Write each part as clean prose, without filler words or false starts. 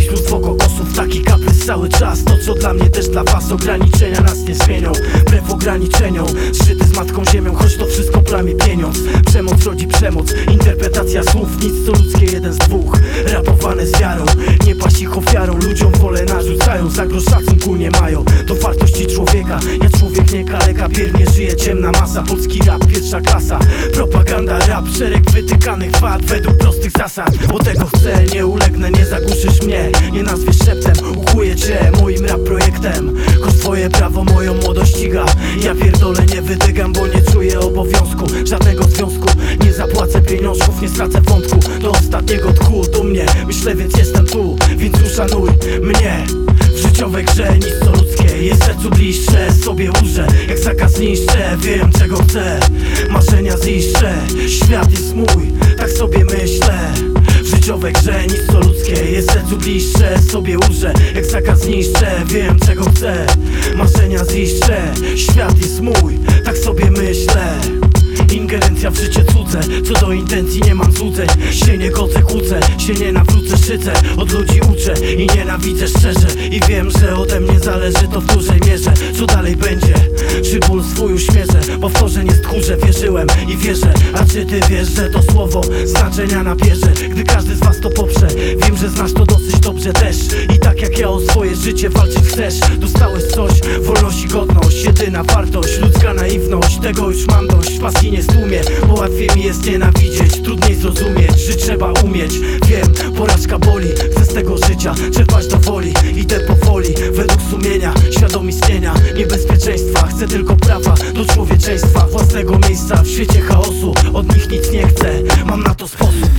mnóstwo kokosów, taki kaprys cały czas. To co dla mnie też dla was, ograniczenia nas nie zmienią. Wbrew ograniczeniom, zżyty z matką ziemią, choć to wszystko plamie pieniądz. Przemoc rodzi przemoc, interpretacja słów, nic co ludzkie, jeden z dwóch. Rapowane z wiarą, nie paść ich ofiarą. Ludziom wolę narzucają, za grosz szacunku nie mają do wartości człowieka. Ja człowiek nie kaleka, biernie żyje ciemna masa. Polski rap, pierwsza klasa, propaganda, rap, szereg wytykanych wad według prostych zasad. Bo tego chcę, nie ulegnę, nie zagłuszysz mnie, nie nazwiesz szeptem, uchuję cię moim rap projektem. Choć twoje prawo moją młodość ściga, ja pierdolę nie wydygam, bo nie czuję obowiązku, żadnego związku. Nie zapłacę pieniążków, nie stracę wątku do ostatniego tchu. Tu mnie, myślę, więc jestem tu, więc uszanuj mnie. W życiowej grze nic co ludzkie jest sercu bliższe, sobie urzę, jak zakaz niszczę. Wiem czego chcę, marzenia ziszczę, świat jest mój, tak sobie myślę. W życiowej grze nic co ludzkie jest sercu bliższe, sobie urzę, jak zakaz niszczę. Wiem czego chcę, marzenia ziszczę, świat jest mój, tak sobie myślę. Ingerencja w życie cudze, co do intencji nie mam złudzeń. Się nie godzę, kłócę, się nie nawrócę, szydzę. Od ludzi uczę i nienawidzę szczerze. I wiem, że ode mnie zależy to w dużej mierze. Co dalej będzie? Czy ból swój uśmierzę? Bo w to, że nie stchórze, wierzyłem i wierzę. A czy ty wiesz, że to słowo znaczenia nabierze, gdy każdy z was to poprze? Wiem, że znasz to dosyć dobrze też. I tak jak ja o swoje życie walczyć chcesz. Dostałeś coś, wolność i godność, jedyna wartość, ludzka naiwność. Tego już mam dość, pasji nie stłumie, bo łatwiej mi jest nienawidzieć, trudniej zrozumieć, że trzeba umieć. Wiem, porażka boli, chcę z tego życia czerpać do woli. Idę powoli, według sumienia, świadom istnienia niebezpieczeństwa. Chcę tylko prawa do człowieczeństwa, własnego miejsca w świecie chaosu. Od nich nic nie chcę, mam na to sposób.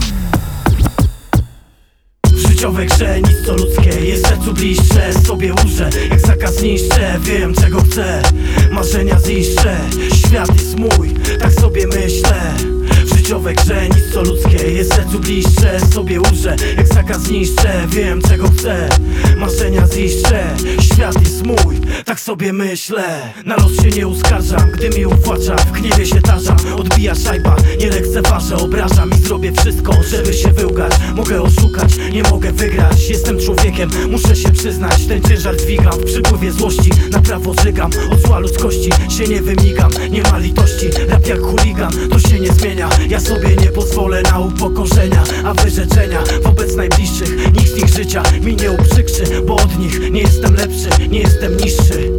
W życiowej grze nic co ludzkie jest sercu bliższe, sobie urzę, jak zakaz niszczę. Wiem czego chcę, marzenia ziszczę, świat jest mój, tak sobie myślę. W życiowej grze nic co ludzkie jest sercu bliższe, sobie urzę, jak zakaz niszczę. Wiem czego chcę, marzenia ziszczę, świat jest mój, tak sobie myślę. Na los się nie uskarżam, gdy mi uwłacza, w gniewie się tarzam. Odbija szajba, nie lekceważę, obrażam i zrobię wszystko, żeby się wyłgać. Mogę oszukać, nie mogę wygrać, jestem człowiekiem, muszę się przyznać. Ten ciężar dźwigam, w przypływie złości na prawo żygam. Od zła ludzkości się nie wymigam, nie ma litości, rap jak chuligan, to się nie zmienia. Ja sobie nie pozwolę na upokorzenia, a wyrzeczenia wobec najbliższych. Nikt z nich życia mi nie uprzykrzy, bo od nich nie jestem lepszy, nie jestem niższy.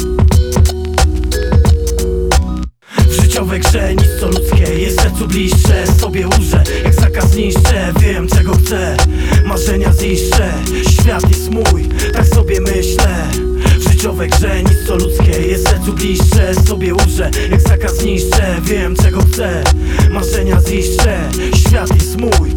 W życiowej grze nic co ludzkie jest sercu bliższe, sobie urzę, jak zakaz niszczę. Wiem czego chcę, marzenia ziszczę, świat jest mój, tak sobie myślę. W życiowej grze nic co ludzkie jest sercu bliższe, sobie urzę, jak zakaz niszczę. Wiem czego chcę, marzenia ziszczę, świat jest mój,